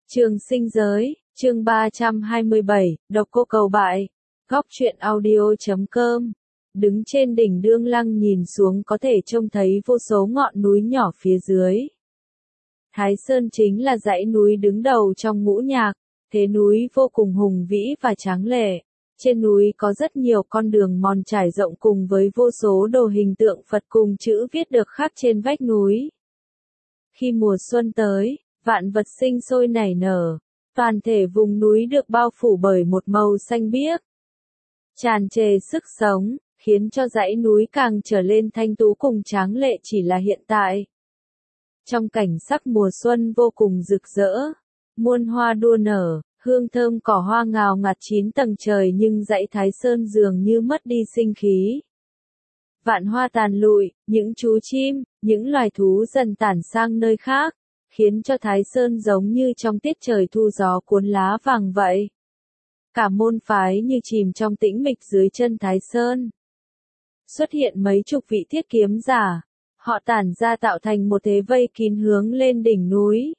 Trường sinh giới, chương 327, độc cô cầu bại. Góc truyện audio.com. Đứng trên đỉnh Đương Lăng nhìn xuống có thể trông thấy vô số ngọn núi nhỏ phía dưới. Thái Sơn chính là dãy núi đứng đầu trong ngũ nhạc, thế núi vô cùng hùng vĩ và tráng lệ. Trên núi có rất nhiều con đường mòn trải rộng cùng với vô số đồ hình tượng Phật cùng chữ viết được khắc trên vách núi. Khi mùa xuân tới, vạn vật sinh sôi nảy nở, toàn thể vùng núi được bao phủ bởi một màu xanh biếc, tràn trề sức sống, khiến cho dãy núi càng trở lên thanh tú cùng tráng lệ chỉ là hiện tại. Trong cảnh sắc mùa xuân vô cùng rực rỡ, muôn hoa đua nở, hương thơm cỏ hoa ngào ngạt chín tầng trời, nhưng dãy Thái Sơn dường như mất đi sinh khí. Vạn hoa tàn lụi, những chú chim, những loài thú dần tản sang nơi khác, khiến cho Thái Sơn giống như trong tiết trời thu gió cuốn lá vàng vậy. Cả môn phái như chìm trong tĩnh mịch dưới chân Thái Sơn. Xuất hiện mấy chục vị thiết kiếm giả, họ tản ra tạo thành một thế vây kín hướng lên đỉnh núi.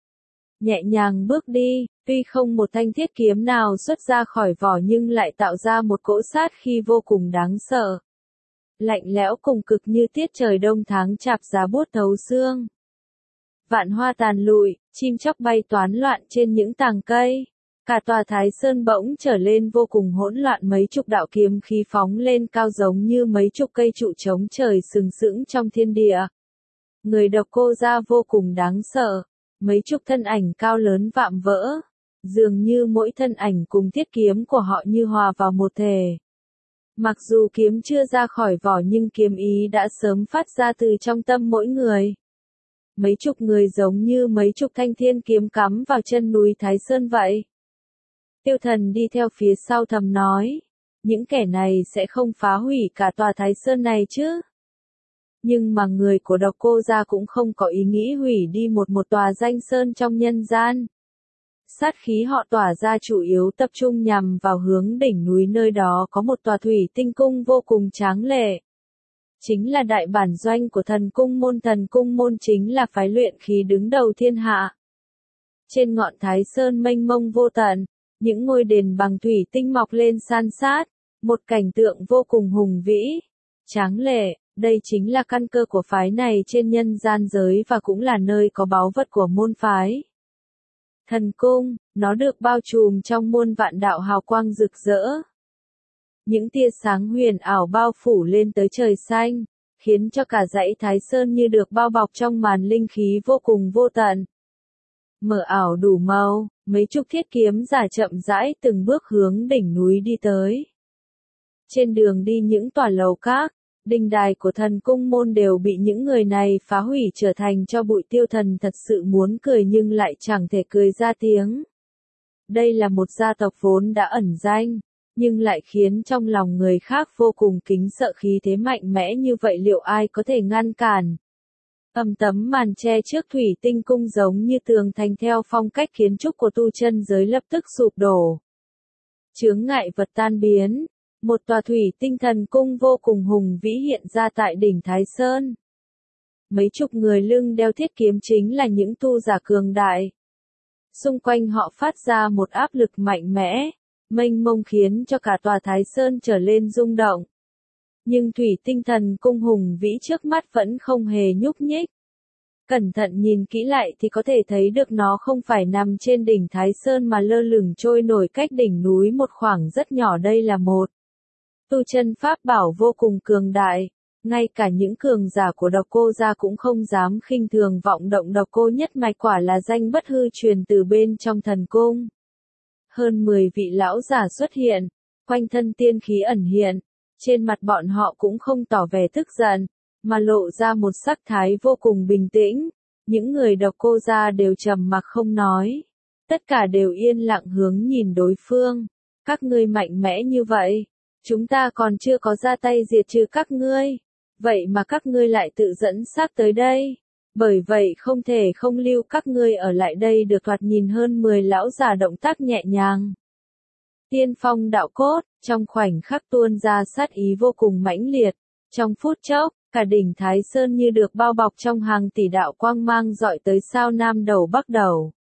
Nhẹ nhàng bước đi, tuy không một thanh thiết kiếm nào xuất ra khỏi vỏ nhưng lại tạo ra một cỗ sát khí vô cùng đáng sợ. Lạnh lẽo cùng cực như tiết trời đông tháng chạp giá buốt thấu xương. Vạn hoa tàn lụi, chim chóc bay toán loạn trên những tàng cây. Cả tòa Thái Sơn bỗng trở lên vô cùng hỗn loạn, mấy chục đạo kiếm khí phóng lên cao giống như mấy chục cây trụ chống trời sừng sững trong thiên địa. Người độc cô ra vô cùng đáng sợ, mấy chục thân ảnh cao lớn vạm vỡ, dường như mỗi thân ảnh cùng thiết kiếm của họ như hòa vào một thể. Mặc dù kiếm chưa ra khỏi vỏ nhưng kiếm ý đã sớm phát ra từ trong tâm mỗi người. Mấy chục người giống như mấy chục thanh thiên kiếm cắm vào chân núi Thái Sơn vậy. Tiêu Thần đi theo phía sau thầm nói, những kẻ này sẽ không phá hủy cả tòa Thái Sơn này chứ. Nhưng mà người của độc cô gia cũng không có ý nghĩ hủy đi một tòa danh sơn trong nhân gian. Sát khí họ tỏa ra chủ yếu tập trung nhằm vào hướng đỉnh núi, nơi đó có một tòa thủy tinh cung vô cùng tráng lệ. Chính là đại bản doanh của thần cung môn chính là phái luyện khí đứng đầu thiên hạ. Trên ngọn Thái Sơn mênh mông vô tận, những ngôi đền bằng thủy tinh mọc lên san sát, một cảnh tượng vô cùng hùng vĩ, tráng lệ, đây chính là căn cơ của phái này trên nhân gian giới và cũng là nơi có báu vật của môn phái. Thần cung, nó được bao trùm trong muôn vạn đạo hào quang rực rỡ. Những tia sáng huyền ảo bao phủ lên tới trời xanh, khiến cho cả dãy Thái Sơn như được bao bọc trong màn linh khí vô cùng vô tận. Mờ ảo đủ màu, mấy chục thiết kiếm giả chậm rãi từng bước hướng đỉnh núi đi tới. Trên đường đi những tòa lầu các, đình đài của thần cung môn đều bị những người này phá hủy trở thành tro bụi. Tiêu Thần thật sự muốn cười nhưng lại chẳng thể cười ra tiếng. Đây là một gia tộc vốn đã ẩn danh, nhưng lại khiến trong lòng người khác vô cùng kính sợ, khí thế mạnh mẽ như vậy liệu ai có thể ngăn cản. Tấm màn che trước thủy tinh cung giống như tường thành theo phong cách kiến trúc của tu chân giới lập tức sụp đổ. Chướng ngại vật tan biến, một tòa thủy tinh thần cung vô cùng hùng vĩ hiện ra tại đỉnh Thái Sơn. Mấy chục người lưng đeo thiết kiếm chính là những tu giả cường đại. Xung quanh họ phát ra một áp lực mạnh mẽ, mênh mông khiến cho cả tòa Thái Sơn trở lên rung động. Nhưng thủy tinh thần cung hùng vĩ trước mắt vẫn không hề nhúc nhích. Cẩn thận nhìn kỹ lại thì có thể thấy được nó không phải nằm trên đỉnh Thái Sơn mà lơ lửng trôi nổi cách đỉnh núi một khoảng rất nhỏ. Đây là một tu chân pháp bảo vô cùng cường đại. Ngay cả những cường giả của độc cô gia cũng không dám khinh thường vọng động. Độc cô nhất mạch quả là danh bất hư truyền từ bên trong thần cung. Hơn 10 vị lão giả xuất hiện, quanh thân tiên khí ẩn hiện. Trên mặt bọn họ cũng không tỏ vẻ tức giận, mà lộ ra một sắc thái vô cùng bình tĩnh. Những người độc cô gia đều trầm mặc không nói. Tất cả đều yên lặng hướng nhìn đối phương. Các ngươi mạnh mẽ như vậy, chúng ta còn chưa có ra tay diệt trừ các ngươi. Vậy mà các ngươi lại tự dẫn xác tới đây. Bởi vậy không thể không lưu các ngươi ở lại đây được. Thoạt nhìn hơn 10 lão già động tác nhẹ nhàng. Tiên phong đạo cốt, trong khoảnh khắc tuôn ra sát ý vô cùng mãnh liệt. Trong phút chốc, cả đỉnh Thái Sơn như được bao bọc trong hàng tỷ đạo quang mang rọi tới sao nam đầu bắc đầu.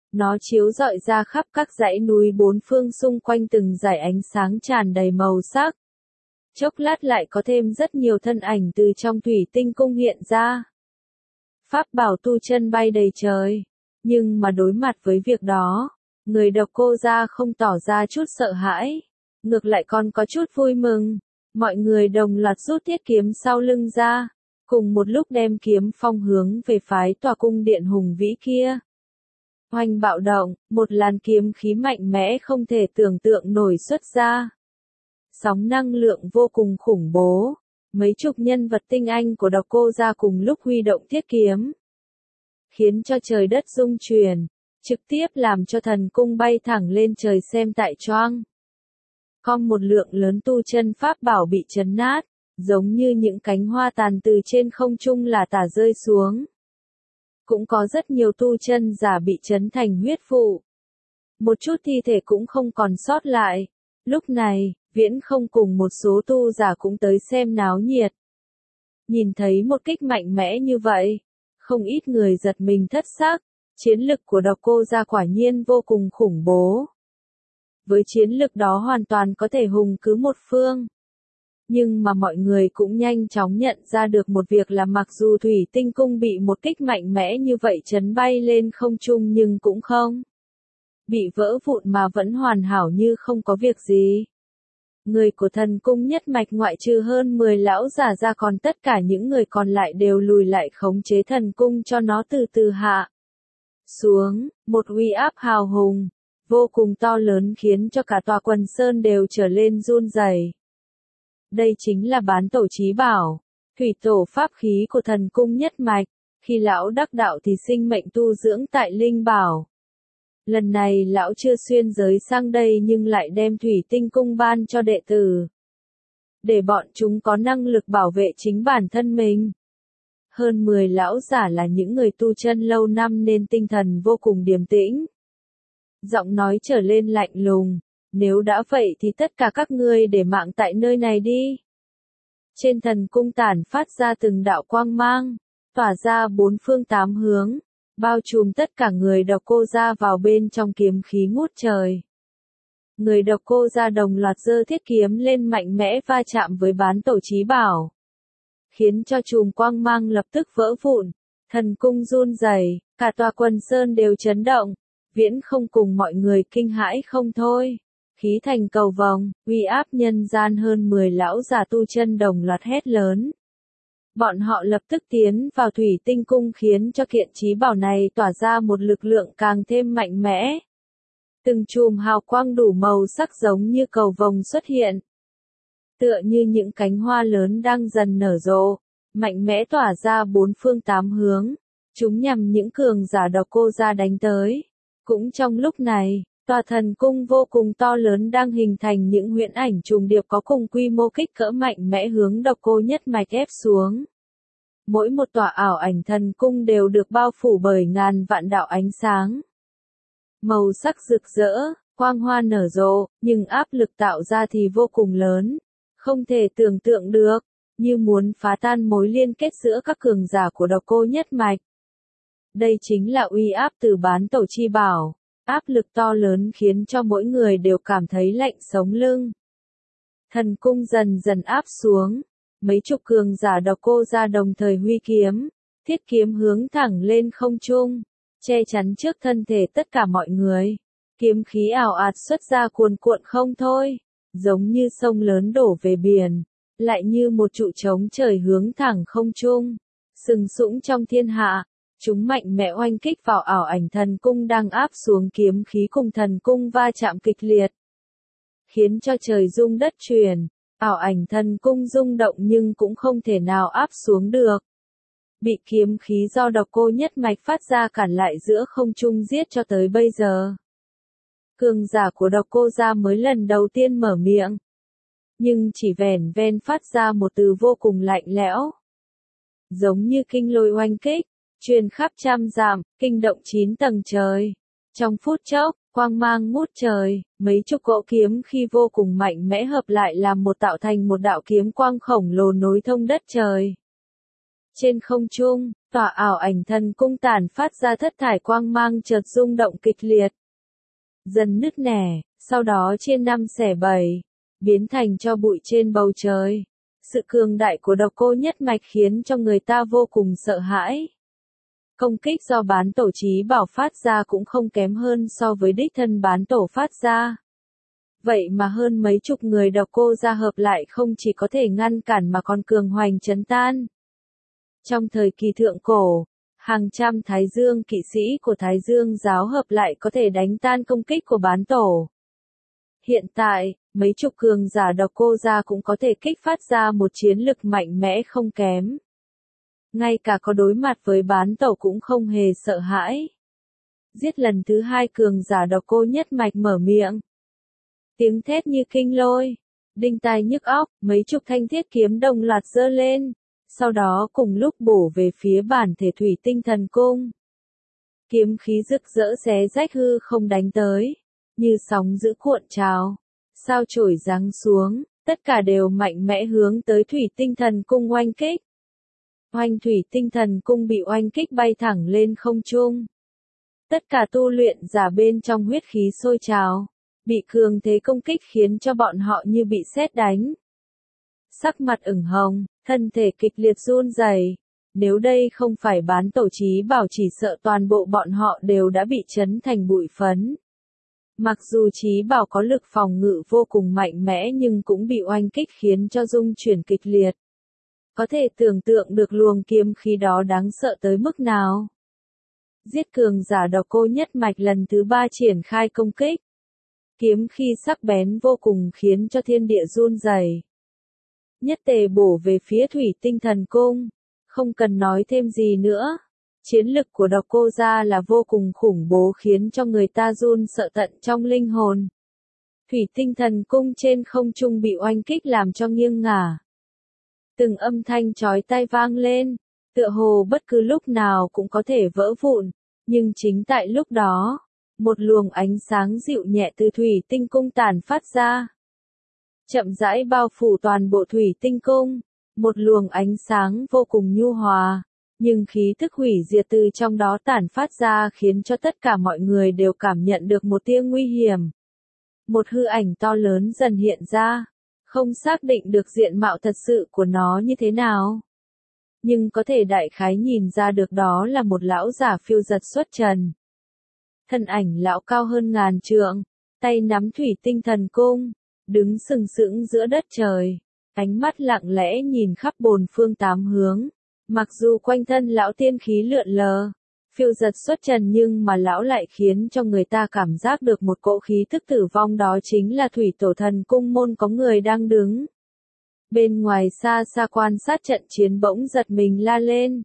Nó chiếu rọi ra khắp các dãy núi bốn phương xung quanh từng dải ánh sáng tràn đầy màu sắc. Chốc lát lại có thêm rất nhiều thân ảnh từ trong thủy tinh cung hiện ra. Pháp bảo tu chân bay đầy trời. Nhưng mà đối mặt với việc đó, người độc cô gia không tỏ ra chút sợ hãi. Ngược lại còn có chút vui mừng. Mọi người đồng loạt rút thiết kiếm sau lưng ra. Cùng một lúc đem kiếm phong hướng về phái tòa cung điện hùng vĩ kia. Oanh bạo động, một làn kiếm khí mạnh mẽ không thể tưởng tượng nổi xuất ra. Sóng năng lượng vô cùng khủng bố. Mấy chục nhân vật tinh anh của độc cô gia cùng lúc huy động thiết kiếm. Khiến cho trời đất rung chuyển. Trực tiếp làm cho thần cung bay thẳng lên trời xem tại choang. Có một lượng lớn tu chân pháp bảo bị chấn nát. Giống như những cánh hoa tàn từ trên không trung là tả rơi xuống. Cũng có rất nhiều tu chân giả bị chấn thành huyết vụ. Một chút thi thể cũng không còn sót lại. Lúc này, Viễn Không cùng một số tu giả cũng tới xem náo nhiệt. Nhìn thấy một kích mạnh mẽ như vậy, không ít người giật mình thất xác. Chiến lực của độc cô gia quả nhiên vô cùng khủng bố. Với chiến lực đó hoàn toàn có thể hùng cứ một phương. Nhưng mà mọi người cũng nhanh chóng nhận ra được một việc là mặc dù thủy tinh cung bị một kích mạnh mẽ như vậy chấn bay lên không trung nhưng cũng không bị vỡ vụn mà vẫn hoàn hảo như không có việc gì. Người của thần cung nhất mạch ngoại trừ hơn 10 lão giả ra còn tất cả những người còn lại đều lùi lại khống chế thần cung cho nó từ từ hạ xuống, một uy áp hào hùng, vô cùng to lớn khiến cho cả tòa quần sơn đều trở lên run rẩy. Đây chính là Bán Tổ Chí Bảo, thủy tổ pháp khí của thần cung nhất mạch, khi lão đắc đạo thì sinh mệnh tu dưỡng tại linh bảo. Lần này lão chưa xuyên giới sang đây nhưng lại đem thủy tinh cung ban cho đệ tử. Để bọn chúng có năng lực bảo vệ chính bản thân mình. Hơn 10 lão giả là những người tu chân lâu năm nên tinh thần vô cùng điềm tĩnh. Giọng nói trở lên lạnh lùng. Nếu đã vậy thì tất cả các ngươi để mạng tại nơi này đi. Trên thần cung tản phát ra từng đạo quang mang, tỏa ra bốn phương tám hướng, bao trùm tất cả người độc cô gia vào bên trong kiếm khí ngút trời. Người độc cô gia đồng loạt giơ thiết kiếm lên mạnh mẽ va chạm với Bán Tổ Chí Bảo. Khiến cho chùm quang mang lập tức vỡ vụn, thần cung run rẩy, cả tòa quần sơn đều chấn động, Viễn Không cùng mọi người kinh hãi không thôi. Khí thành cầu vồng, uy áp nhân gian hơn 10 lão già tu chân đồng loạt hét lớn. Bọn họ lập tức tiến vào thủy tinh cung khiến cho kiện chí bảo này tỏa ra một lực lượng càng thêm mạnh mẽ. Từng chùm hào quang đủ màu sắc giống như cầu vồng xuất hiện. Tựa như những cánh hoa lớn đang dần nở rộ, mạnh mẽ tỏa ra bốn phương tám hướng. Chúng nhằm những cường giả độc cô gia đánh tới. Cũng trong lúc này, tòa thần cung vô cùng to lớn đang hình thành những huyễn ảnh trùng điệp có cùng quy mô kích cỡ mạnh mẽ hướng độc cô nhất mạch ép xuống. Mỗi một tòa ảo ảnh thần cung đều được bao phủ bởi ngàn vạn đạo ánh sáng. Màu sắc rực rỡ, quang hoa nở rộ, nhưng áp lực tạo ra thì vô cùng lớn. Không thể tưởng tượng được, như muốn phá tan mối liên kết giữa các cường giả của độc cô nhất mạch. Đây chính là uy áp từ Bán Tổ Chí Bảo. Áp lực to lớn khiến cho mỗi người đều cảm thấy lạnh sống lưng. Thần cung dần dần áp xuống. Mấy chục cường giả độc cô gia đồng thời huy kiếm. Thiết kiếm hướng thẳng lên không trung. Che chắn trước thân thể tất cả mọi người. Kiếm khí ào ạt xuất ra cuồn cuộn không thôi. Giống như sông lớn đổ về biển. Lại như một trụ trống trời hướng thẳng không trung. Sừng sững trong thiên hạ. Chúng mạnh mẽ oanh kích vào ảo ảnh thần cung đang áp xuống kiếm khí cùng thần cung va chạm kịch liệt. Khiến cho trời rung đất chuyển, ảo ảnh thần cung rung động nhưng cũng không thể nào áp xuống được. Bị kiếm khí do độc cô nhất mạch phát ra cản lại giữa không trung giết cho tới bây giờ. Cường giả của độc cô gia mới lần đầu tiên mở miệng. Nhưng chỉ vẻn ven phát ra một từ vô cùng lạnh lẽo. Giống như kinh lôi oanh kích. Truyền khắp trăm dặm, kinh động 9 tầng trời. Trong phút chốc, quang mang ngút trời, mấy chục cỗ kiếm khi vô cùng mạnh mẽ hợp lại làm một tạo thành một đạo kiếm quang khổng lồ nối thông đất trời. Trên không trung, tòa ảo ảnh thần cung tản phát ra thất thải quang mang chợt rung động kịch liệt. Dần nứt nẻ, sau đó chia năm xẻ bảy, biến thành tro bụi trên bầu trời. Sự cường đại của độc cô nhất mạch khiến cho người ta vô cùng sợ hãi. Công kích do bán tổ chí bảo phát ra cũng không kém hơn so với đích thân bán tổ phát ra. Vậy mà hơn mấy chục người độc cô gia hợp lại không chỉ có thể ngăn cản mà còn cường hoành chấn tan. Trong thời kỳ thượng cổ, hàng trăm Thái Dương kỵ sĩ của Thái Dương giáo hợp lại có thể đánh tan công kích của bán tổ. Hiện tại, mấy chục cường giả độc cô gia cũng có thể kích phát ra một chiến lực mạnh mẽ không kém. Ngay cả có đối mặt với bán tổ cũng không hề sợ hãi. Giết lần thứ hai cường giả độc cô nhất mạch mở miệng. Tiếng thét như kinh lôi, đinh tai nhức óc, mấy chục thanh thiết kiếm đồng loạt giơ lên, sau đó cùng lúc bổ về phía bản thể thủy tinh thần cung. Kiếm khí rực rỡ xé rách hư không đánh tới, như sóng dữ cuộn trào, sao chổi giáng xuống, tất cả đều mạnh mẽ hướng tới thủy tinh thần cung oanh kích. Oanh thủy tinh thần cung bị oanh kích bay thẳng lên không trung. Tất cả tu luyện giả bên trong huyết khí sôi trào, bị cường thế công kích khiến cho bọn họ như bị sét đánh. Sắc mặt ửng hồng, thân thể kịch liệt run rẩy. Nếu đây không phải bán tổ chí bảo chỉ sợ toàn bộ bọn họ đều đã bị chấn thành bụi phấn. Mặc dù chí bảo có lực phòng ngự vô cùng mạnh mẽ nhưng cũng bị oanh kích khiến cho rung chuyển kịch liệt. Có thể tưởng tượng được luồng kiếm khí đó đáng sợ tới mức nào. Giết cường giả độc cô nhất mạch lần thứ 3 triển khai công kích. Kiếm khí sắc bén vô cùng khiến cho thiên địa run rẩy. Nhất tề bổ về phía thủy tinh thần cung. Không cần nói thêm gì nữa. Chiến lực của độc cô gia là vô cùng khủng bố khiến cho người ta run sợ tận trong linh hồn. Thủy tinh thần cung trên không trung bị oanh kích làm cho nghiêng ngả. Từng âm thanh chói tai vang lên, tựa hồ bất cứ lúc nào cũng có thể vỡ vụn, nhưng chính tại lúc đó, một luồng ánh sáng dịu nhẹ từ thủy tinh cung tản phát ra. Chậm rãi bao phủ toàn bộ thủy tinh cung, một luồng ánh sáng vô cùng nhu hòa, nhưng khí tức hủy diệt từ trong đó tản phát ra khiến cho tất cả mọi người đều cảm nhận được một tia nguy hiểm. Một hư ảnh to lớn dần hiện ra. Không xác định được diện mạo thật sự của nó như thế nào. Nhưng có thể đại khái nhìn ra được đó là một lão giả phiêu giật xuất trần. Thân ảnh lão cao hơn ngàn trượng, tay nắm thủy tinh thần cung, đứng sừng sững giữa đất trời, ánh mắt lặng lẽ nhìn khắp bốn phương tám hướng. Mặc dù quanh thân lão tiên khí lượn lờ, phiêu giật xuất trần nhưng mà lão lại khiến cho người ta cảm giác được một cỗ khí tức tử vong, đó chính là thủy tổ thần cung môn có người đang đứng. Bên ngoài xa xa quan sát trận chiến bỗng giật mình la lên.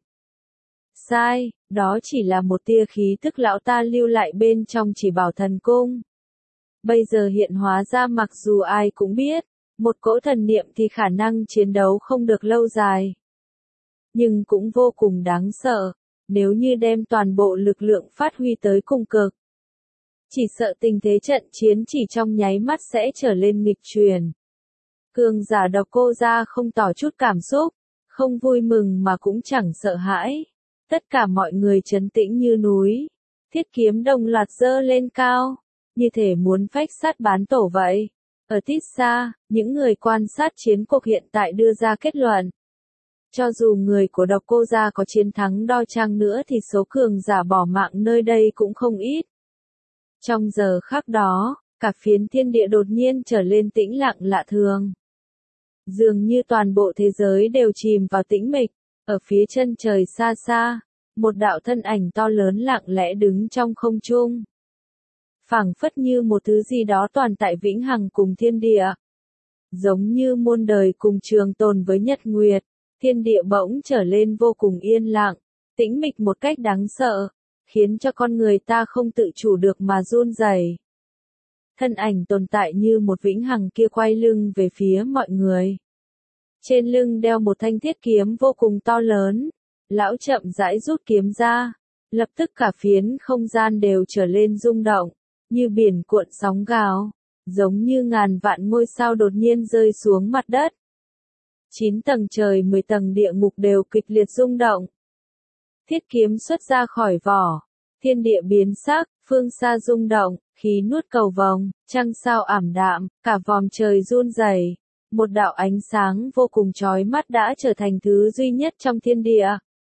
Sai, đó chỉ là một tia khí tức lão ta lưu lại bên trong chỉ bảo thần cung. Bây giờ hiện hóa ra, mặc dù ai cũng biết, một cỗ thần niệm thì khả năng chiến đấu không được lâu dài. Nhưng cũng vô cùng đáng sợ. Nếu như đem toàn bộ lực lượng phát huy tới cùng cực, chỉ sợ tình thế trận chiến chỉ trong nháy mắt sẽ trở lên nghịch chuyển. Cường giả độc cô gia không tỏ chút cảm xúc, không vui mừng mà cũng chẳng sợ hãi. Tất cả mọi người trấn tĩnh như núi, thiết kiếm đồng loạt giơ lên cao, như thể muốn phách sát bán tổ vậy. Ở tít xa, những người quan sát chiến cuộc hiện tại đưa ra kết luận. Cho dù người của độc cô gia có chiến thắng đo chăng nữa thì số cường giả bỏ mạng nơi đây cũng không ít. Trong giờ khắc đó, cả phiến thiên địa đột nhiên trở lên tĩnh lặng lạ thường. Dường như toàn bộ thế giới đều chìm vào tĩnh mịch, ở phía chân trời xa xa, một đạo thân ảnh to lớn lặng lẽ đứng trong không trung. Phảng phất như một thứ gì đó tồn tại vĩnh hằng cùng thiên địa. Giống như muôn đời cùng trường tồn với nhật nguyệt. Thiên địa bỗng trở lên vô cùng yên lặng, tĩnh mịch một cách đáng sợ, khiến cho con người ta không tự chủ được mà run rẩy. Thân ảnh tồn tại như một vĩnh hằng kia quay lưng về phía mọi người. Trên lưng đeo một thanh thiết kiếm vô cùng to lớn, lão chậm rãi rút kiếm ra, lập tức cả phiến không gian đều trở lên rung động, như biển cuộn sóng gào, giống như ngàn vạn ngôi sao đột nhiên rơi xuống mặt đất. 9 tầng trời 10 tầng địa ngục đều kịch liệt rung động. Thiết kiếm xuất ra khỏi vỏ, thiên địa biến sắc, phương xa rung động, khí nuốt cầu vồng, trăng sao ảm đạm, cả vòm trời run rẩy. Một đạo ánh sáng vô cùng chói mắt đã trở thành thứ duy nhất trong thiên địa.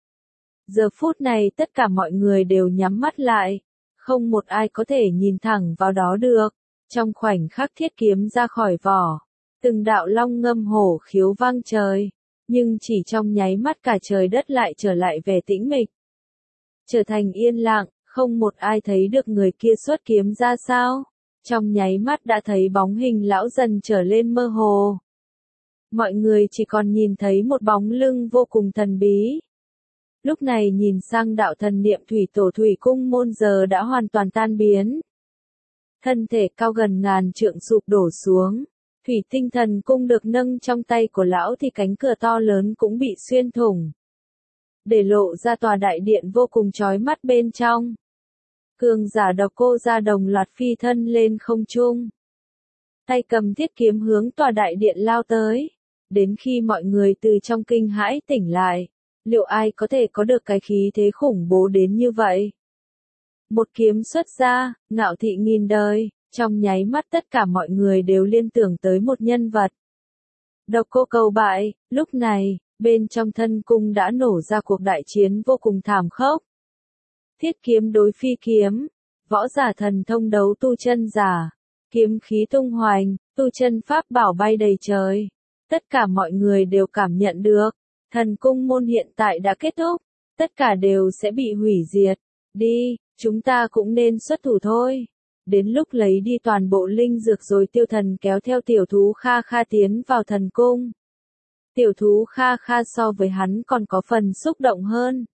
Giờ phút này tất cả mọi người đều nhắm mắt lại, không một ai có thể nhìn thẳng vào đó được. Trong khoảnh khắc thiết kiếm ra khỏi vỏ, từng đạo long ngâm hổ khiếu vang trời, nhưng chỉ trong nháy mắt cả trời đất lại trở lại vẻ tĩnh mịch. Trở thành yên lặng, không một ai thấy được người kia xuất kiếm ra sao. Trong nháy mắt đã thấy bóng hình lão dần trở lên mơ hồ. Mọi người chỉ còn nhìn thấy một bóng lưng vô cùng thần bí. Lúc này nhìn sang đạo thần niệm thủy tổ thủy cung môn giờ đã hoàn toàn tan biến. Thân thể cao gần ngàn trượng sụp đổ xuống. Thủy tinh thần cung được nâng trong tay của lão thì cánh cửa to lớn cũng bị xuyên thủng. Để lộ ra tòa đại điện vô cùng chói mắt bên trong. Cường giả Độc Cô Gia đồng loạt phi thân lên không trung. Tay cầm thiết kiếm hướng tòa đại điện lao tới. Đến khi mọi người từ trong kinh hãi tỉnh lại, liệu ai có thể có được cái khí thế khủng bố đến như vậy? Một kiếm xuất ra, ngạo thị nghìn đời, trong nháy mắt tất cả mọi người đều liên tưởng tới một nhân vật. Độc Cô Cầu bại, lúc này, bên trong thân cung đã nổ ra cuộc đại chiến vô cùng thảm khốc. Thiết kiếm đối phi kiếm, võ giả thần thông đấu tu chân giả, kiếm khí tung hoành, tu chân pháp bảo bay đầy trời. Tất cả mọi người đều cảm nhận được, thần cung môn hiện tại đã kết thúc, tất cả đều sẽ bị hủy diệt. Đi, chúng ta cũng nên xuất thủ thôi. Đến lúc lấy đi toàn bộ linh dược rồi Tiêu Thần kéo theo tiểu thú Kha Kha tiến vào thần cung. Tiểu thú Kha Kha so với hắn còn có phần xúc động hơn.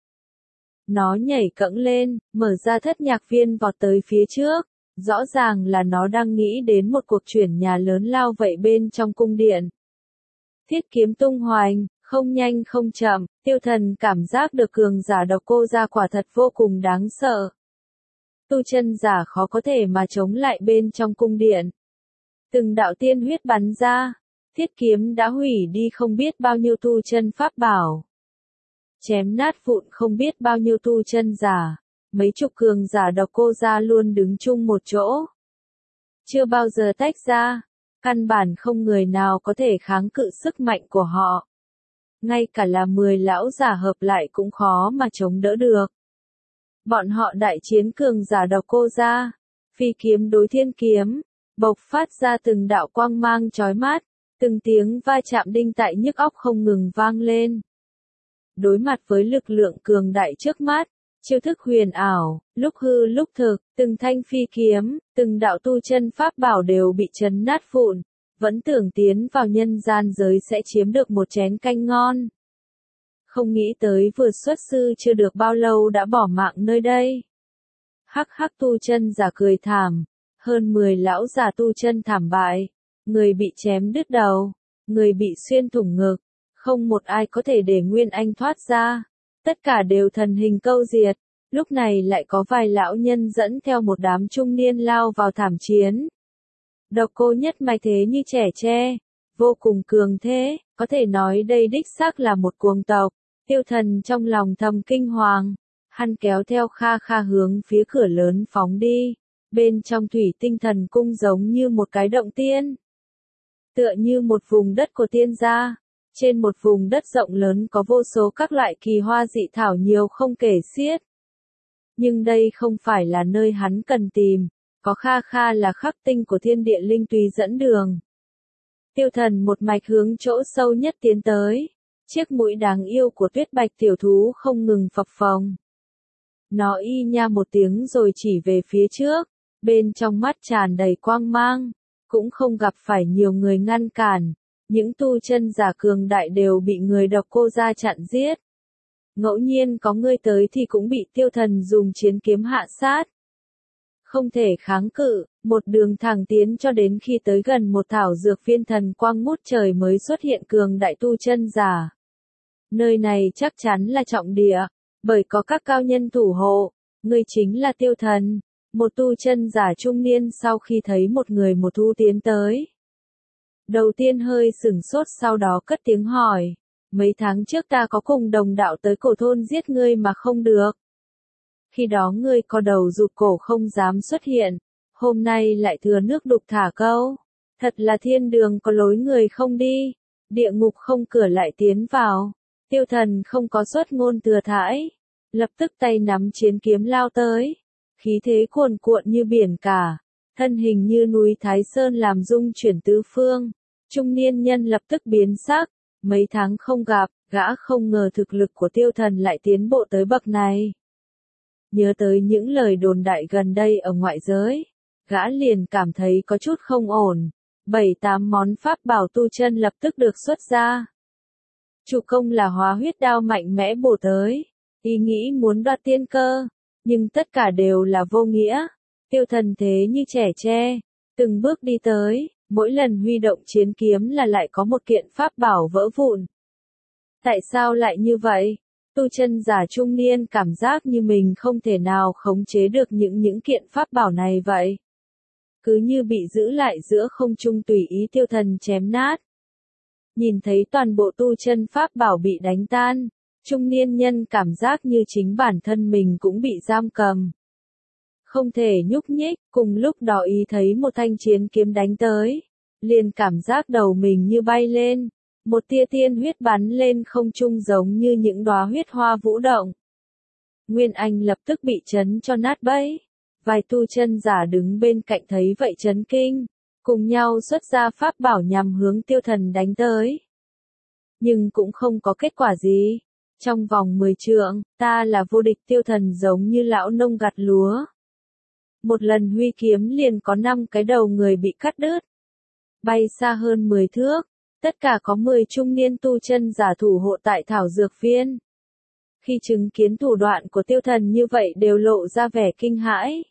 Nó nhảy cẫng lên, mở ra thất nhạc viên vọt tới phía trước. Rõ ràng là nó đang nghĩ đến một cuộc chuyển nhà lớn lao vậy bên trong cung điện. Thiết kiếm tung hoành, không nhanh không chậm, Tiêu Thần cảm giác được cường giả Độc Cô Gia quả thật vô cùng đáng sợ. Tu chân giả khó có thể mà chống lại bên trong cung điện. Từng đạo tiên huyết bắn ra, thiết kiếm đã hủy đi không biết bao nhiêu tu chân pháp bảo. Chém nát vụn không biết bao nhiêu tu chân giả, mấy chục cường giả Độc Cô Gia luôn đứng chung một chỗ. Chưa bao giờ tách ra, căn bản không người nào có thể kháng cự sức mạnh của họ. Ngay cả là 10 lão giả hợp lại cũng khó mà chống đỡ được. Bọn họ đại chiến cường giả Độc Cô Gia, phi kiếm đối thiên kiếm, bộc phát ra từng đạo quang mang chói mắt, từng tiếng va chạm đinh tại nhức óc không ngừng vang lên. Đối mặt với lực lượng cường đại trước mắt, chiêu thức huyền ảo, lúc hư lúc thực, từng thanh phi kiếm, từng đạo tu chân pháp bảo đều bị chấn nát vụn, vẫn tưởng tiến vào nhân gian giới sẽ chiếm được một chén canh ngon. Không nghĩ tới vừa xuất sư chưa được bao lâu đã bỏ mạng nơi đây. Hắc hắc tu chân giả cười thảm, hơn 10 lão giả tu chân thảm bại, người bị chém đứt đầu, người bị xuyên thủng ngực, không một ai có thể để Nguyên Anh thoát ra, tất cả đều thần hình câu diệt. Lúc này lại có vài lão nhân dẫn theo một đám trung niên lao vào thảm chiến. Độc Cô nhất mạch thế như trẻ tre, vô cùng cường thế, có thể nói đây đích xác là một cuồng tộc. Tiêu Thần trong lòng thầm kinh hoàng, hắn kéo theo Kha Kha hướng phía cửa lớn phóng đi. Bên trong thủy tinh thần cung giống như một cái động tiên, tựa như một vùng đất của tiên gia. Trên một vùng đất rộng lớn có vô số các loại kỳ hoa dị thảo nhiều không kể xiết. Nhưng đây không phải là nơi hắn cần tìm, có Kha Kha là khắc tinh của thiên địa linh tùy dẫn đường. Tiêu Thần một mạch hướng chỗ sâu nhất tiến tới, chiếc mũi đáng yêu của Tuyết Bạch tiểu thú không ngừng phập phồng. Nó y nha một tiếng rồi chỉ về phía trước, bên trong mắt tràn đầy quang mang, cũng không gặp phải nhiều người ngăn cản. Những tu chân giả cường đại đều bị người Độc Cô Gia chặn giết. Ngẫu nhiên có người tới thì cũng bị Tiêu Thần dùng chiến kiếm hạ sát. Không thể kháng cự, một đường thẳng tiến cho đến khi tới gần một thảo dược viên thần quang ngút trời mới xuất hiện cường đại tu chân giả. Nơi này chắc chắn là trọng địa, bởi có các cao nhân thủ hộ, người chính là Tiêu Thần, một tu chân giả trung niên sau khi thấy một người một thú tiến tới. Đầu tiên hơi sửng sốt sau đó cất tiếng hỏi. Mấy tháng trước ta có cùng đồng đạo tới cổ thôn giết ngươi mà không được. Khi đó ngươi có đầu rụt cổ không dám xuất hiện. Hôm nay lại thừa nước đục thả câu. Thật là thiên đường có lối người không đi. Địa ngục không cửa lại tiến vào. Tiêu Thần không có xuất ngôn thừa thãi. Lập tức tay nắm chiến kiếm lao tới. Khí thế cuồn cuộn như biển cả. Thân hình như núi Thái Sơn làm rung chuyển tứ phương. Trung niên nhân lập tức biến sắc. Mấy tháng không gặp, gã không ngờ thực lực của Tiêu Thần lại tiến bộ tới bậc này. Nhớ tới những lời đồn đại gần đây ở ngoại giới. Gã liền cảm thấy có chút không ổn. 7-8 món pháp bảo tu chân lập tức được xuất ra. Chủ công là hóa huyết đao mạnh mẽ bổ tới. Ý nghĩ muốn đoạt tiên cơ. Nhưng tất cả đều là vô nghĩa. Tiêu Thần thế như trẻ tre. Từng bước đi tới. Mỗi lần huy động chiến kiếm là lại có một kiện pháp bảo vỡ vụn. Tại sao lại như vậy? Tu chân giả trung niên cảm giác như mình không thể nào khống chế được những kiện pháp bảo này vậy. Cứ như bị giữ lại giữa không trung tùy ý Tiêu Thần chém nát. Nhìn thấy toàn bộ tu chân pháp bảo bị đánh tan, trung niên nhân cảm giác như chính bản thân mình cũng bị giam cầm. Không thể nhúc nhích, cùng lúc đó ý thấy một thanh chiến kiếm đánh tới. Liền cảm giác đầu mình như bay lên. Một tia tiên huyết bắn lên không trung giống như những đóa huyết hoa vũ động. Nguyên Anh lập tức bị chấn cho nát bấy. Vài tu chân giả đứng bên cạnh thấy vậy chấn kinh. Cùng nhau xuất ra pháp bảo nhằm hướng Tiêu Thần đánh tới. Nhưng cũng không có kết quả gì. Trong vòng 10 trượng, ta là vô địch. Tiêu Thần giống như lão nông gặt lúa. Một lần huy kiếm liền có 5 cái đầu người bị cắt đứt. Bay xa hơn 10 thước. Tất cả có 10 trung niên tu chân giả thủ hộ tại thảo dược viên. Khi chứng kiến thủ đoạn của Tiêu Thần như vậy đều lộ ra vẻ kinh hãi.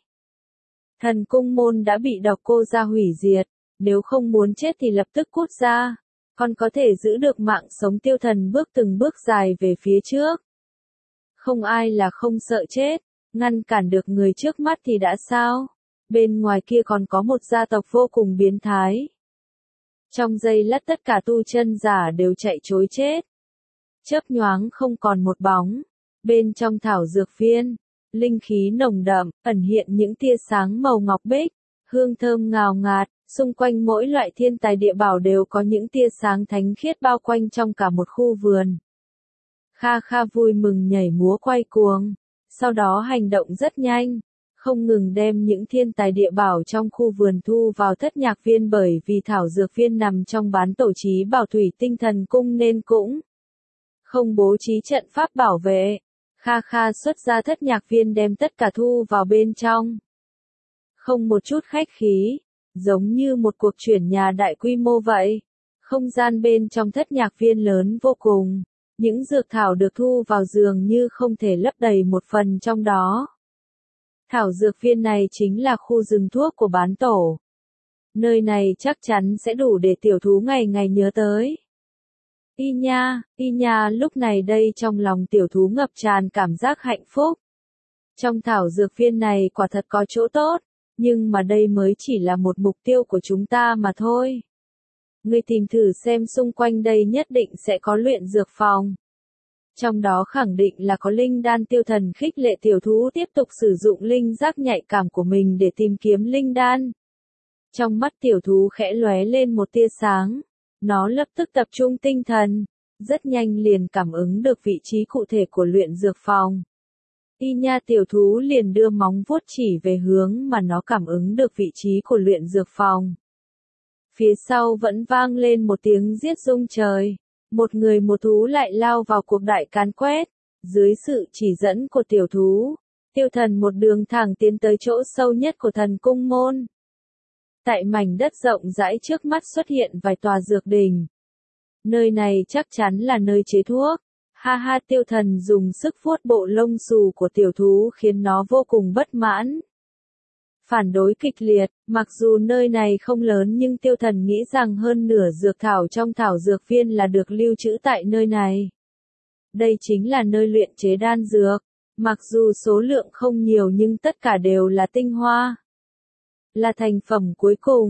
Thần cung môn đã bị độc cô gia hủy diệt. Nếu không muốn chết thì lập tức cút ra. Còn có thể giữ được mạng sống. Tiêu Thần bước từng bước dài về phía trước. Không ai là không sợ chết. Ngăn cản được người trước mắt thì đã sao? Bên ngoài kia còn có một gia tộc vô cùng biến thái. Trong giây lát tất cả tu chân giả đều chạy trối chết. Chớp nhoáng không còn một bóng. Bên trong thảo dược viên, linh khí nồng đậm, ẩn hiện những tia sáng màu ngọc bích, hương thơm ngào ngạt, xung quanh mỗi loại thiên tài địa bảo đều có những tia sáng thánh khiết bao quanh trong cả một khu vườn. Kha Kha vui mừng nhảy múa quay cuồng, sau đó hành động rất nhanh. Không ngừng đem những thiên tài địa bảo trong khu vườn thu vào thất nhạc viên bởi vì thảo dược viên nằm trong bán tổ trí bảo thủy tinh thần cung nên cũng không bố trí trận pháp bảo vệ. Kha Kha xuất ra thất nhạc viên đem tất cả thu vào bên trong. Không một chút khách khí, giống như một cuộc chuyển nhà đại quy mô vậy. Không gian bên trong thất nhạc viên lớn vô cùng. Những dược thảo được thu vào dường như không thể lấp đầy một phần trong đó. Thảo dược viên này chính là khu rừng thuốc của bán tổ. Nơi này chắc chắn sẽ đủ để tiểu thú ngày ngày nhớ tới. Y nha, lúc này đây trong lòng tiểu thú ngập tràn cảm giác hạnh phúc. Trong thảo dược viên này quả thật có chỗ tốt, nhưng mà đây mới chỉ là một mục tiêu của chúng ta mà thôi. Ngươi tìm thử xem xung quanh đây nhất định sẽ có luyện dược phòng. Trong đó khẳng định là có linh đan. Tiêu Thần khích lệ tiểu thú tiếp tục sử dụng linh giác nhạy cảm của mình để tìm kiếm linh đan. Trong mắt tiểu thú khẽ lóe lên một tia sáng. Nó lập tức tập trung tinh thần. Rất nhanh liền cảm ứng được vị trí cụ thể của luyện dược phòng. Y nha, tiểu thú liền đưa móng vuốt chỉ về hướng mà nó cảm ứng được vị trí của luyện dược phòng. Phía sau vẫn vang lên một tiếng giết rung trời. Một người một thú lại lao vào cuộc đại càn quét. Dưới sự chỉ dẫn của tiểu thú, Tiêu Thần một đường thẳng tiến tới chỗ sâu nhất của thần cung môn. Tại mảnh đất rộng rãi trước mắt xuất hiện vài tòa dược đình. Nơi này chắc chắn là nơi chế thuốc. Ha ha, Tiêu Thần dùng sức vuốt bộ lông xù của tiểu thú khiến nó vô cùng bất mãn. Phản đối kịch liệt, mặc dù nơi này không lớn nhưng Tiêu Thần nghĩ rằng hơn nửa dược thảo trong thảo dược viên là được lưu trữ tại nơi này. Đây chính là nơi luyện chế đan dược, mặc dù số lượng không nhiều nhưng tất cả đều là tinh hoa. Là thành phẩm cuối cùng.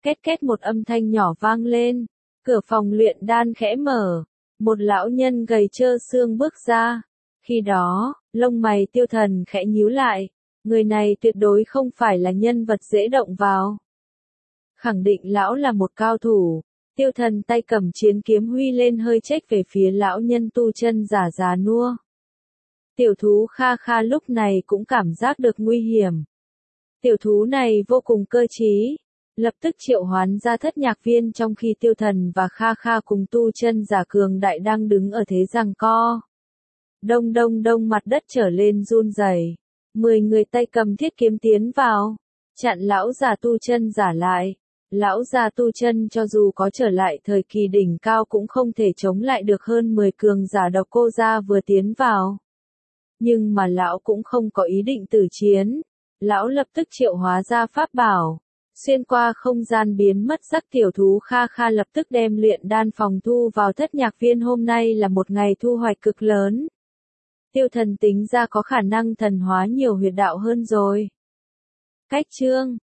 Két két một âm thanh nhỏ vang lên, cửa phòng luyện đan khẽ mở, một lão nhân gầy trơ xương bước ra. Khi đó, lông mày Tiêu Thần khẽ nhíu lại, người này tuyệt đối không phải là nhân vật dễ động vào. Khẳng định lão là một cao thủ. Tiêu Thần tay cầm chiến kiếm huy lên hơi chếch về phía lão nhân tu chân giả già nua. Tiểu thú Kha Kha lúc này cũng cảm giác được nguy hiểm. Tiểu thú này vô cùng cơ trí, lập tức triệu hoán ra thất nhạc viên trong khi Tiêu Thần và Kha Kha cùng tu chân giả cường đại đang đứng ở thế giằng co. Đông đông đông, mặt đất trở lên run rẩy. 10 người tay cầm thiết kiếm tiến vào, chặn lão già tu chân giả lại. Lão già tu chân cho dù có trở lại thời kỳ đỉnh cao cũng không thể chống lại được hơn 10 cường giả Độc Cô gia vừa tiến vào. Nhưng mà lão cũng không có ý định tử chiến. Lão lập tức triệu hóa ra pháp bảo, xuyên qua không gian biến mất sắc tiểu thú Kha Kha lập tức đem luyện đan phòng thu vào thất nhạc viên. Hôm nay là một ngày thu hoạch cực lớn. Tiêu Thần tính ra có khả năng thần hóa nhiều huyệt đạo hơn rồi. Cách chương